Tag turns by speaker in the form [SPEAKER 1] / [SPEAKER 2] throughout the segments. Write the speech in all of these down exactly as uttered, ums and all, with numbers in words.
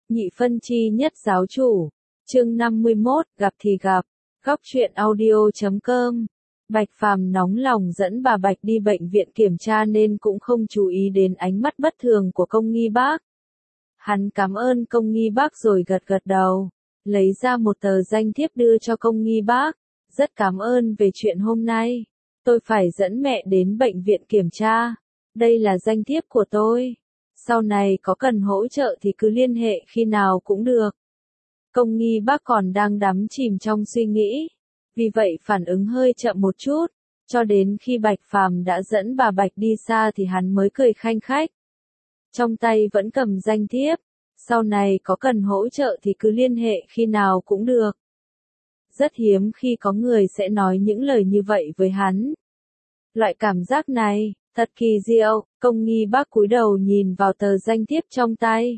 [SPEAKER 1] Nhị phân chi nhất giáo chủ. Chương năm mươi mốt, gặp thì gặp. Góc truyện audio chấm com. Bạch Phàm nóng lòng dẫn bà Bạch đi bệnh viện kiểm tra nên cũng không chú ý đến ánh mắt bất thường của công nghi bác. Hắn cảm ơn công nghi bác rồi gật gật đầu, lấy ra một tờ danh thiếp đưa cho công nghi bác. Rất cảm ơn về chuyện hôm nay. Tôi phải dẫn mẹ đến bệnh viện kiểm tra. Đây là danh thiếp của tôi. Sau này có cần hỗ trợ thì cứ liên hệ khi nào cũng được. Công nghi bác còn đang đắm chìm trong suy nghĩ. Vì vậy phản ứng hơi chậm một chút. Cho đến khi Bạch Phàm đã dẫn bà Bạch đi xa thì hắn mới cười khanh khách. Trong tay vẫn cầm danh thiếp. Sau này có cần hỗ trợ thì cứ liên hệ khi nào cũng được. Rất hiếm khi có người sẽ nói những lời như vậy với hắn. Loại cảm giác này, thật kỳ diệu. Công nghi bác cúi đầu nhìn vào tờ danh thiếp trong tay.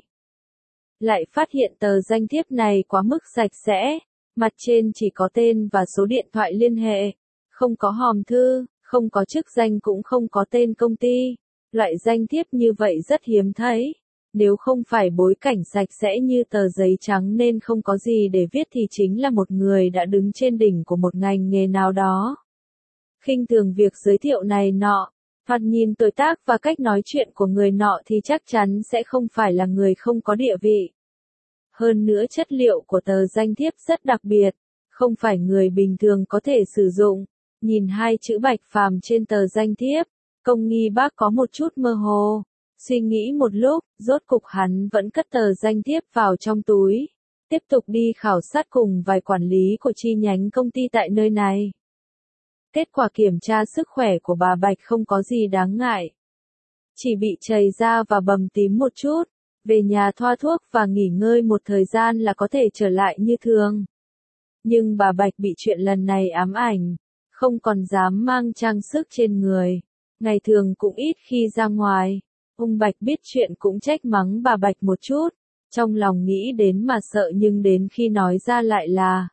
[SPEAKER 1] Lại phát hiện tờ danh thiếp này quá mức sạch sẽ. Mặt trên chỉ có tên và số điện thoại liên hệ. Không có hòm thư, không có chức danh cũng không có tên công ty. Loại danh thiếp như vậy rất hiếm thấy. Nếu không phải bối cảnh sạch sẽ như tờ giấy trắng nên không có gì để viết thì chính là một người đã đứng trên đỉnh của một ngành nghề nào đó. Khinh thường việc giới thiệu này nọ, thoạt nhìn tuổi tác và cách nói chuyện của người nọ thì chắc chắn sẽ không phải là người không có địa vị. Hơn nữa chất liệu của tờ danh thiếp rất đặc biệt, không phải người bình thường có thể sử dụng. Nhìn hai chữ Bạch Phàm trên tờ danh thiếp, công nghi bác có một chút mơ hồ. Suy nghĩ một lúc, rốt cục hắn vẫn cất tờ danh thiếp vào trong túi. Tiếp tục đi khảo sát cùng vài quản lý của chi nhánh công ty tại nơi này. Kết quả kiểm tra sức khỏe của bà Bạch không có gì đáng ngại. Chỉ bị chảy da và bầm tím một chút. Về nhà thoa thuốc và nghỉ ngơi một thời gian là có thể trở lại như thường. Nhưng bà Bạch bị chuyện lần này ám ảnh. Không còn dám mang trang sức trên người. Ngày thường cũng ít khi ra ngoài. Ông Bạch biết chuyện cũng trách mắng bà Bạch một chút. Trong lòng nghĩ đến mà sợ nhưng đến khi nói ra lại là.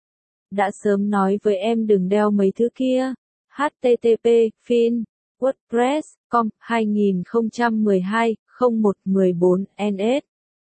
[SPEAKER 1] Đã sớm nói với em đừng đeo mấy thứ kia. H T T P, Fin, WordPress, com, hai không một hai, không một một bốn, N S.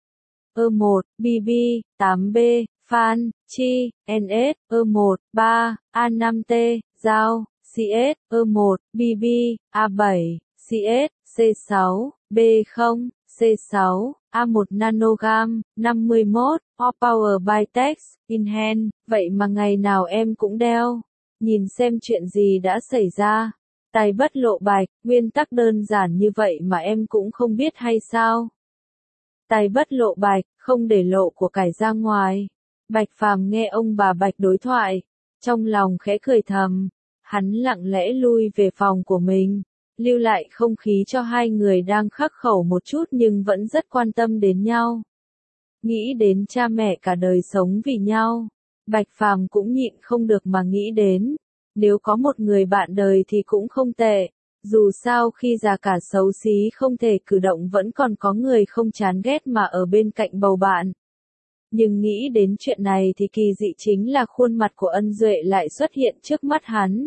[SPEAKER 1] E một, B B, tám B, Fan, Chi, N S, E một, ba, A năm T, Giao, C S, E một, B B, A bảy, C S, C sáu, B không, C sáu, A một Nanogam, năm mươi mốt, All Power by Tex, in hand, vậy mà ngày nào em cũng đeo. Nhìn xem chuyện gì đã xảy ra. Tài bất lộ bạch, nguyên tắc đơn giản như vậy mà em cũng không biết hay sao? Tài bất lộ bạch, không để lộ của cải ra ngoài. Bạch Phàm nghe ông bà Bạch đối thoại, trong lòng khẽ cười thầm, hắn lặng lẽ lui về phòng của mình, lưu lại không khí cho hai người đang khắc khẩu một chút nhưng vẫn rất quan tâm đến nhau. Nghĩ đến cha mẹ cả đời sống vì nhau, Bạch Phàm cũng nhịn không được mà nghĩ đến. Nếu có một người bạn đời thì cũng không tệ, dù sao khi già cả xấu xí không thể cử động vẫn còn có người không chán ghét mà ở bên cạnh bầu bạn. Nhưng nghĩ đến chuyện này thì kỳ dị chính là khuôn mặt của Ân Duệ lại xuất hiện trước mắt hắn.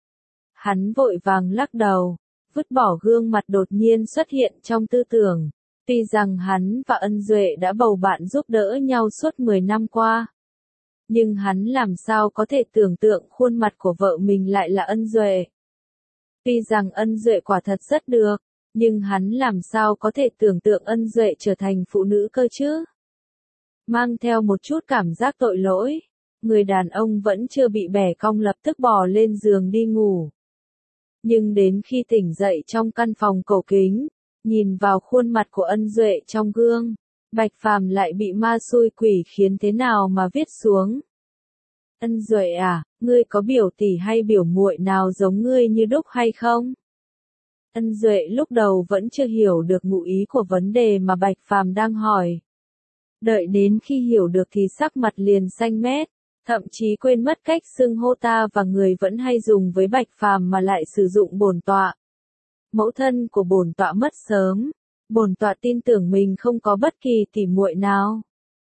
[SPEAKER 1] Hắn vội vàng lắc đầu, vứt bỏ gương mặt đột nhiên xuất hiện trong tư tưởng. Tuy rằng hắn và Ân Duệ đã bầu bạn giúp đỡ nhau suốt mười năm qua. Nhưng hắn làm sao có thể tưởng tượng khuôn mặt của vợ mình lại là Ân Duệ. Tuy rằng Ân Duệ quả thật rất được, nhưng hắn làm sao có thể tưởng tượng Ân Duệ trở thành phụ nữ cơ chứ? Mang theo một chút cảm giác tội lỗi, người đàn ông vẫn chưa bị bẻ cong lập tức bò lên giường đi ngủ. Nhưng đến khi tỉnh dậy trong căn phòng cổ kính, nhìn vào khuôn mặt của Ân Duệ trong gương, Bạch Phàm lại bị ma xui quỷ khiến thế nào mà viết xuống. Ân Duệ à, ngươi có biểu tỷ hay biểu muội nào giống ngươi như đúc hay không? Ân Duệ lúc đầu vẫn chưa hiểu được ngụ ý của vấn đề mà Bạch Phàm đang hỏi. Đợi đến khi hiểu được thì sắc mặt liền xanh mét, thậm chí quên mất cách xưng hô ta và người vẫn hay dùng với Bạch Phàm mà lại sử dụng bổn tọa. Mẫu thân của bổn tọa mất sớm. Bổn tọa tin tưởng mình không có bất kỳ tỉ muội nào.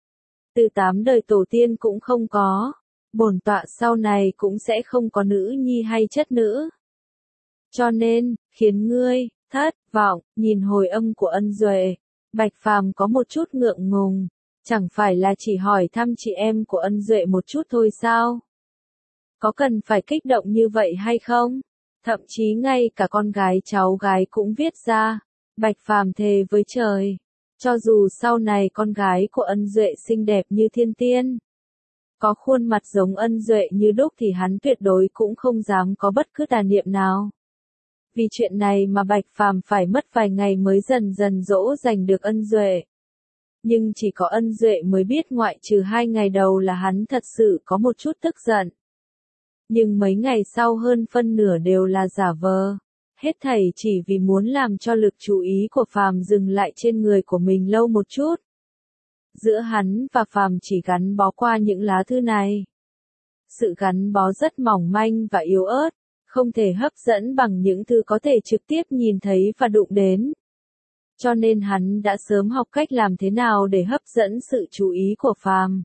[SPEAKER 1] Từ tám đời tổ tiên cũng không có. Bổn tọa sau này cũng sẽ không có nữ nhi hay chất nữ. Cho nên, khiến ngươi thất vọng. Nhìn hồi âm của Ân Duệ, Bạch Phàm có một chút ngượng ngùng. Chẳng phải là chỉ hỏi thăm chị em của Ân Duệ một chút thôi sao? Có cần phải kích động như vậy hay không? Thậm chí ngay cả con gái cháu gái cũng viết ra. Bạch Phàm thề với trời. Cho dù sau này con gái của Ân Duệ xinh đẹp như thiên tiên, có khuôn mặt giống Ân Duệ như đúc thì hắn tuyệt đối cũng không dám có bất cứ tà niệm nào. Vì chuyện này mà Bạch Phàm phải mất vài ngày mới dần dần dỗ dành được Ân Duệ. Nhưng chỉ có Ân Duệ mới biết ngoại trừ hai ngày đầu là hắn thật sự có một chút tức giận. Nhưng mấy ngày sau hơn phân nửa đều là giả vờ. Hết thảy chỉ vì muốn làm cho lực chú ý của Phàm dừng lại trên người của mình lâu một chút. Giữa hắn và Phàm chỉ gắn bó qua những lá thư này. Sự gắn bó rất mỏng manh và yếu ớt, không thể hấp dẫn bằng những thứ có thể trực tiếp nhìn thấy và đụng đến. Cho nên hắn đã sớm học cách làm thế nào để hấp dẫn sự chú ý của Phàm.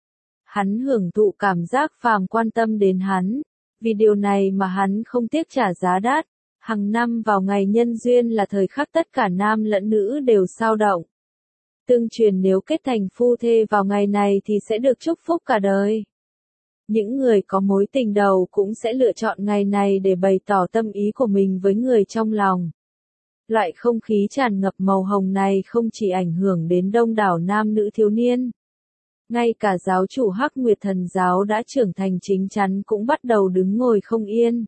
[SPEAKER 1] Hắn hưởng thụ cảm giác Phàm quan tâm đến hắn, vì điều này mà hắn không tiếc trả giá đắt. Hàng năm vào ngày nhân duyên là thời khắc tất cả nam lẫn nữ đều sao động. Tương truyền nếu kết thành phu thê vào ngày này thì sẽ được chúc phúc cả đời. Những người có mối tình đầu cũng sẽ lựa chọn ngày này để bày tỏ tâm ý của mình với người trong lòng. Loại không khí tràn ngập màu hồng này không chỉ ảnh hưởng đến đông đảo nam nữ thiếu niên. Ngay cả giáo chủ Hắc Nguyệt Thần Giáo đã trưởng thành chính chắn cũng bắt đầu đứng ngồi không yên.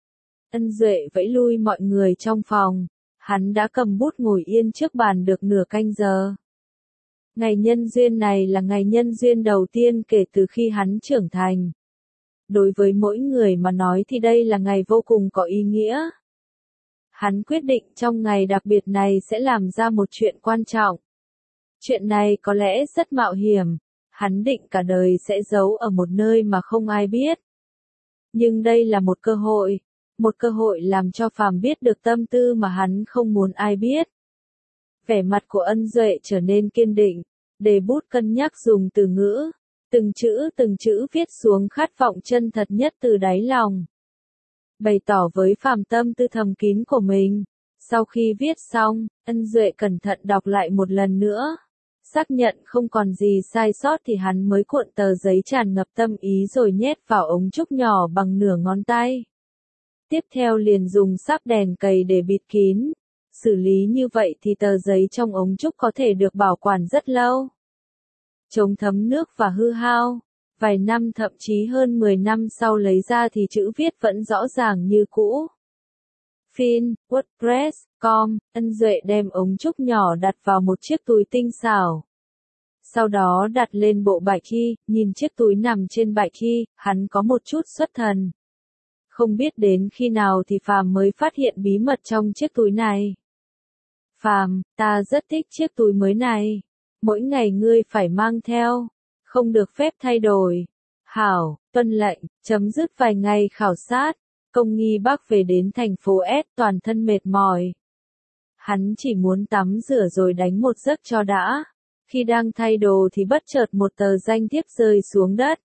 [SPEAKER 1] Ân Duệ vẫy lui mọi người trong phòng, hắn đã cầm bút ngồi yên trước bàn được nửa canh giờ. Ngày nhân duyên này là ngày nhân duyên đầu tiên kể từ khi hắn trưởng thành. Đối với mỗi người mà nói thì đây là ngày vô cùng có ý nghĩa. Hắn quyết định trong ngày đặc biệt này sẽ làm ra một chuyện quan trọng. Chuyện này có lẽ rất mạo hiểm, hắn định cả đời sẽ giấu ở một nơi mà không ai biết. Nhưng đây là một cơ hội, một cơ hội làm cho Phàm biết được tâm tư mà hắn không muốn ai biết. Vẻ mặt của Ân Duệ trở nên kiên định, để bút cân nhắc dùng từ ngữ, từng chữ từng chữ viết xuống khát vọng chân thật nhất từ đáy lòng. Bày tỏ với Phàm tâm tư thầm kín của mình. Sau khi viết xong, Ân Duệ cẩn thận đọc lại một lần nữa. Xác nhận không còn gì sai sót thì hắn mới cuộn tờ giấy tràn ngập tâm ý rồi nhét vào ống trúc nhỏ bằng nửa ngón tay. Tiếp theo liền dùng sáp đèn cầy để bịt kín. Xử lý như vậy thì tờ giấy trong ống trúc có thể được bảo quản rất lâu. Chống thấm nước và hư hao. Vài năm thậm chí hơn mười năm sau lấy ra thì chữ viết vẫn rõ ràng như cũ. Fin, WordPress, com, Ân Duệ đem ống trúc nhỏ đặt vào một chiếc túi tinh xảo. Sau đó đặt lên bộ bài thi, nhìn chiếc túi nằm trên bài thi, hắn có một chút xuất thần. Không biết đến khi nào thì Phàm mới phát hiện bí mật trong chiếc túi này. Phàm, ta rất thích chiếc túi mới này. Mỗi ngày ngươi phải mang theo. Không được phép thay đổi. Hảo, tuân lệnh, chấm dứt vài ngày khảo sát. Công nghi bác về đến thành phố S toàn thân mệt mỏi. Hắn chỉ muốn tắm rửa rồi đánh một giấc cho đã. Khi đang thay đồ thì bất chợt một tờ danh thiếp rơi xuống đất.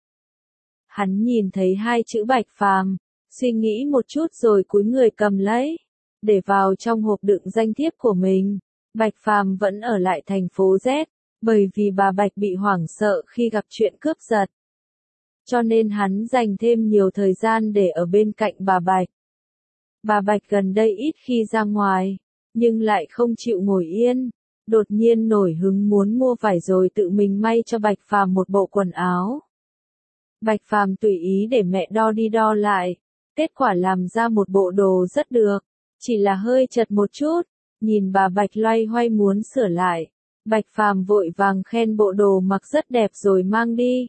[SPEAKER 1] Hắn nhìn thấy hai chữ Bạch Phàm, suy nghĩ một chút rồi cúi người cầm lấy, để vào trong hộp đựng danh thiếp của mình. Bạch Phàm vẫn ở lại thành phố Z, bởi vì bà Bạch bị hoảng sợ khi gặp chuyện cướp giật. Cho nên hắn dành thêm nhiều thời gian để ở bên cạnh bà Bạch. Bà Bạch gần đây ít khi ra ngoài, nhưng lại không chịu ngồi yên. Đột nhiên nổi hứng muốn mua vải rồi tự mình may cho Bạch Phàm một bộ quần áo. Bạch Phàm tùy ý để mẹ đo đi đo lại. Kết quả làm ra một bộ đồ rất được. Chỉ là hơi chật một chút. Nhìn bà Bạch loay hoay muốn sửa lại. Bạch Phàm vội vàng khen bộ đồ mặc rất đẹp rồi mang đi.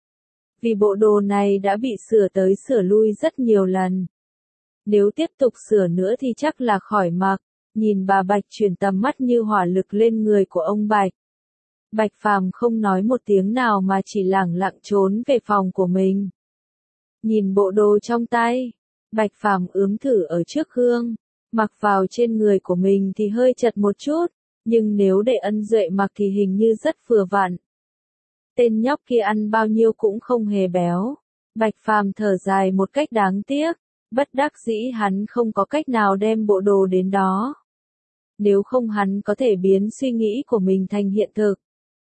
[SPEAKER 1] Vì bộ đồ này đã bị sửa tới sửa lui rất nhiều lần. Nếu tiếp tục sửa nữa thì chắc là khỏi mặc. Nhìn bà Bạch chuyển tầm mắt như hỏa lực lên người của ông Bạch. Bạch Phàm không nói một tiếng nào mà chỉ lẳng lặng trốn về phòng của mình. Nhìn bộ đồ trong tay, Bạch Phàm ướm thử ở trước gương, mặc vào trên người của mình thì hơi chật một chút, nhưng nếu để Ân Duệ mặc thì hình như rất vừa vặn. Tên nhóc kia ăn bao nhiêu cũng không hề béo. Bạch Phàm thở dài một cách đáng tiếc, bất đắc dĩ hắn không có cách nào đem bộ đồ đến đó. Nếu không hắn có thể biến suy nghĩ của mình thành hiện thực.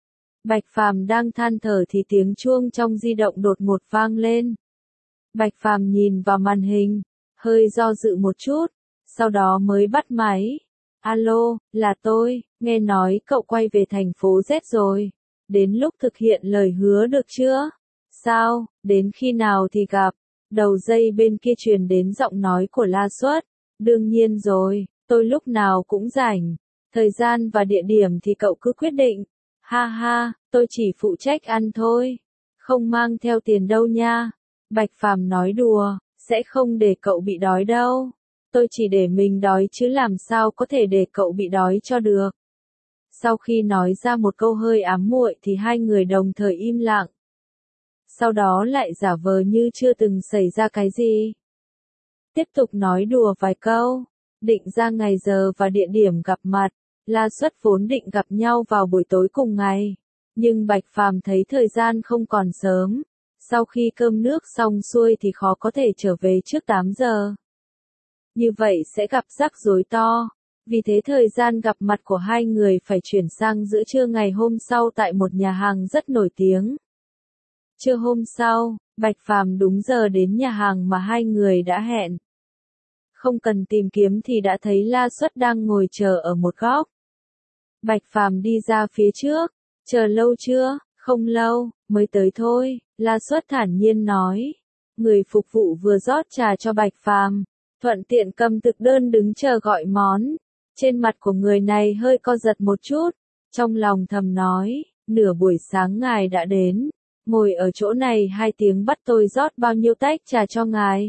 [SPEAKER 1] Bạch Phàm đang than thở thì tiếng chuông trong di động đột ngột vang lên. Bạch Phàm nhìn vào màn hình, hơi do dự một chút, sau đó mới bắt máy. Alo, là tôi, nghe nói cậu quay về thành phố Z rồi. Đến lúc thực hiện lời hứa được chưa? Sao, đến khi nào thì gặp? Đầu dây bên kia truyền đến giọng nói của La Suất. Đương nhiên rồi, tôi lúc nào cũng rảnh. Thời gian và địa điểm thì cậu cứ quyết định. Ha ha, tôi chỉ phụ trách ăn thôi. Không mang theo tiền đâu nha. Bạch Phàm nói đùa, sẽ không để cậu bị đói đâu. Tôi chỉ để mình đói chứ làm sao có thể để cậu bị đói cho được. Sau khi nói ra một câu hơi ám muội thì hai người đồng thời im lặng. Sau đó lại giả vờ như chưa từng xảy ra cái gì. Tiếp tục nói đùa vài câu, định ra ngày giờ và địa điểm gặp mặt. La Suất vốn định gặp nhau vào buổi tối cùng ngày, nhưng Bạch Phàm thấy thời gian không còn sớm. Sau khi cơm nước xong xuôi thì khó có thể trở về trước tám giờ. Như vậy sẽ gặp rắc rối to. Vì thế thời gian gặp mặt của hai người phải chuyển sang giữa trưa ngày hôm sau tại một nhà hàng rất nổi tiếng. Trưa hôm sau, Bạch Phàm đúng giờ đến nhà hàng mà hai người đã hẹn. Không cần tìm kiếm thì đã thấy La Suất đang ngồi chờ ở một góc. Bạch Phàm đi ra phía trước, chờ lâu chưa? Không lâu, mới tới thôi, La Suất thản nhiên nói. Người phục vụ vừa rót trà cho Bạch Phàm, thuận tiện cầm thực đơn đứng chờ gọi món. Trên mặt của người này hơi co giật một chút, trong lòng thầm nói, nửa buổi sáng ngài đã đến, ngồi ở chỗ này hai tiếng bắt tôi rót bao nhiêu tách trà cho ngài.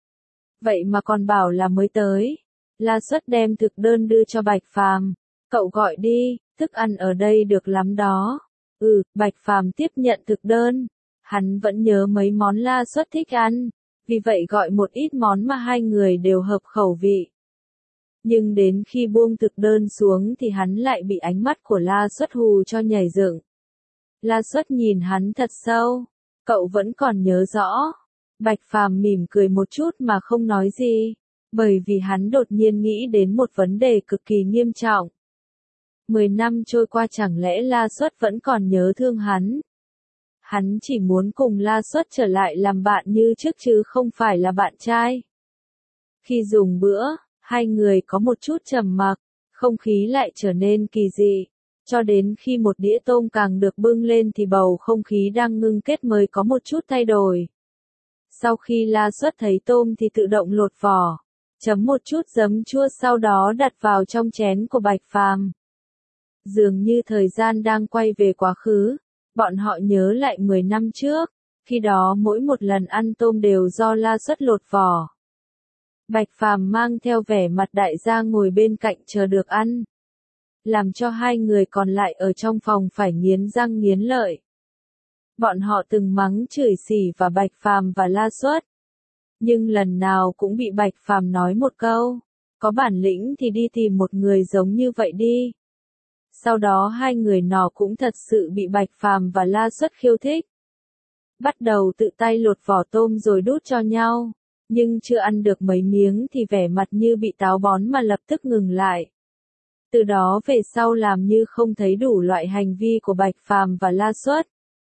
[SPEAKER 1] Vậy mà còn bảo là mới tới. La Suất đem thực đơn đưa cho Bạch Phàm, cậu gọi đi, thức ăn ở đây được lắm đó. Ừ, Bạch Phàm tiếp nhận thực đơn, hắn vẫn nhớ mấy món La Suất thích ăn, vì vậy gọi một ít món mà hai người đều hợp khẩu vị. Nhưng đến khi buông thực đơn xuống thì hắn lại bị ánh mắt của La Suất hù cho nhảy dựng. La Suất nhìn hắn thật sâu, cậu vẫn còn nhớ rõ. Bạch Phàm mỉm cười một chút mà không nói gì, bởi vì hắn đột nhiên nghĩ đến một vấn đề cực kỳ nghiêm trọng. Mười năm trôi qua chẳng lẽ La Suất vẫn còn nhớ thương hắn? Hắn chỉ muốn cùng La Suất trở lại làm bạn như trước chứ không phải là bạn trai. Khi dùng bữa, hai người có một chút trầm mặc, không khí lại trở nên kỳ dị. Cho đến khi một đĩa tôm càng được bưng lên thì bầu không khí đang ngưng kết mới có một chút thay đổi. Sau khi La Suất thấy tôm thì tự động lột vỏ, chấm một chút giấm chua sau đó đặt vào trong chén của Bạch Phàm. Dường như thời gian đang quay về quá khứ, bọn họ nhớ lại mười năm trước, khi đó mỗi một lần ăn tôm đều do La Suất lột vỏ. Bạch Phàm mang theo vẻ mặt đại gia ngồi bên cạnh chờ được ăn, làm cho hai người còn lại ở trong phòng phải nghiến răng nghiến lợi. Bọn họ từng mắng chửi xỉ và Bạch Phàm và La Suất, nhưng lần nào cũng bị Bạch Phàm nói một câu, có bản lĩnh thì đi tìm một người giống như vậy đi. Sau đó hai người nọ cũng thật sự bị Bạch Phàm và La Suất khiêu thích. Bắt đầu tự tay lột vỏ tôm rồi đút cho nhau, nhưng chưa ăn được mấy miếng thì vẻ mặt như bị táo bón mà lập tức ngừng lại. Từ đó về sau làm như không thấy đủ loại hành vi của Bạch Phàm và La Suất.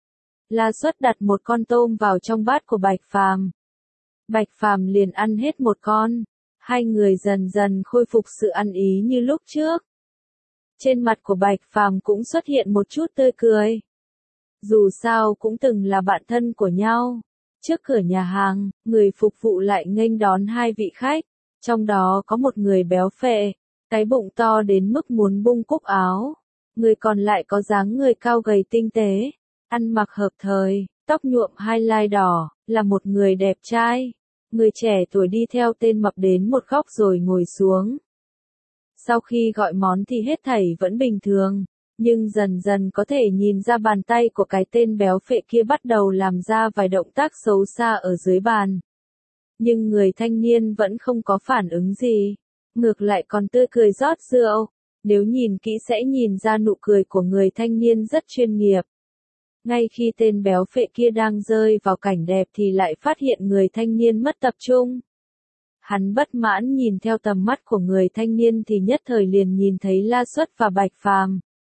[SPEAKER 1] La Suất đặt một con tôm vào trong bát của Bạch Phàm. Bạch Phàm liền ăn hết một con, hai người dần dần khôi phục sự ăn ý như lúc trước. Trên mặt của Bạch Phàm cũng xuất hiện một chút tươi cười. Dù sao cũng từng là bạn thân của nhau. Trước cửa nhà hàng, người phục vụ lại nghênh đón hai vị khách, trong đó có một người béo phệ, cái bụng to đến mức muốn bung cúc áo. Người còn lại có dáng người cao gầy tinh tế, ăn mặc hợp thời, tóc nhuộm highlight đỏ, là một người đẹp trai. Người trẻ tuổi đi theo tên mập đến một góc rồi ngồi xuống. Sau khi gọi món thì hết thảy vẫn bình thường, nhưng dần dần có thể nhìn ra bàn tay của cái tên béo phệ kia bắt đầu làm ra vài động tác xấu xa ở dưới bàn. Nhưng người thanh niên vẫn không có phản ứng gì, ngược lại còn tươi cười rót rượu. Nếu nhìn kỹ sẽ nhìn ra nụ cười của người thanh niên rất chuyên nghiệp. Ngay khi tên béo phệ kia đang rơi vào cảnh đẹp thì lại phát hiện người thanh niên mất tập trung. Hắn bất mãn nhìn theo tầm mắt của người thanh niên thì nhất thời liền nhìn thấy La Suất và Bạch Phàm.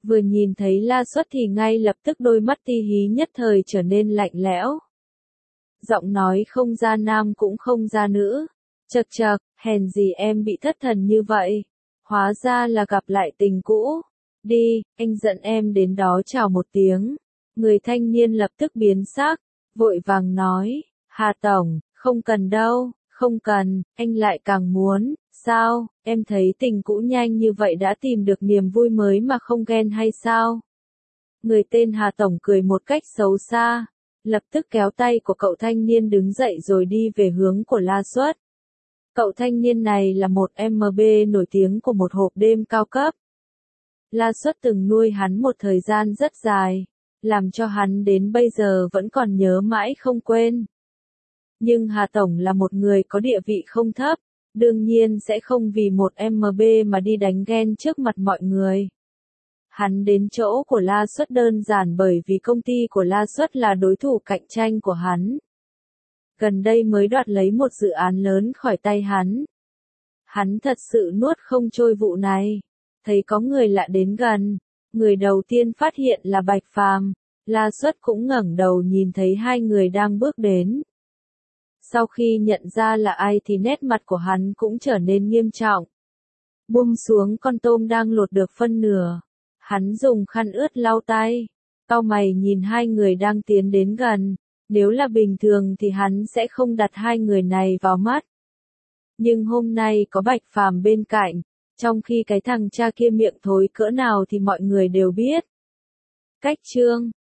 [SPEAKER 1] Vừa nhìn thấy La Xuất thì ngay lập tức đôi mắt ti hí nhất thời trở nên lạnh lẽo. Giọng nói không ra nam cũng không ra nữ. Chậc chậc, hèn gì em bị thất thần như vậy. Hóa ra là gặp lại tình cũ. Đi, anh dẫn em đến đó chào một tiếng. Người thanh niên lập tức biến sắc, vội vàng nói, Hà Tổng, không cần đâu, không cần, anh lại càng muốn, sao, em thấy tình cũ nhanh như vậy đã tìm được niềm vui mới mà không ghen hay sao? Người tên Hà Tổng cười một cách xấu xa, lập tức kéo tay của cậu thanh niên đứng dậy rồi đi về hướng của La Xuất. Cậu thanh niên này là một em bê nổi tiếng của một hộp đêm cao cấp. La Xuất từng nuôi hắn một thời gian rất dài, làm cho hắn đến bây giờ vẫn còn nhớ mãi không quên. Nhưng Hà Tổng là một người có địa vị không thấp, đương nhiên sẽ không vì một em bê mà đi đánh ghen trước mặt mọi người. Hắn đến chỗ của La Xuất đơn giản bởi vì công ty của La Xuất là đối thủ cạnh tranh của hắn. Gần đây mới đoạt lấy một dự án lớn khỏi tay hắn. Hắn thật sự nuốt không trôi vụ này. Thấy có người lạ đến gần, người đầu tiên phát hiện là Bạch Phàm, La Xuất cũng ngẩng đầu nhìn thấy hai người đang bước đến. Sau khi nhận ra là ai thì nét mặt của hắn cũng trở nên nghiêm trọng. Buông xuống con tôm đang lột được phân nửa, hắn dùng khăn ướt lau tay, cau mày nhìn hai người đang tiến đến gần, nếu là bình thường thì hắn sẽ không đặt hai người này vào mắt. Nhưng hôm nay có Bạch Phàm bên cạnh, trong khi cái thằng cha kia miệng thối cỡ nào thì mọi người đều biết. Cách chương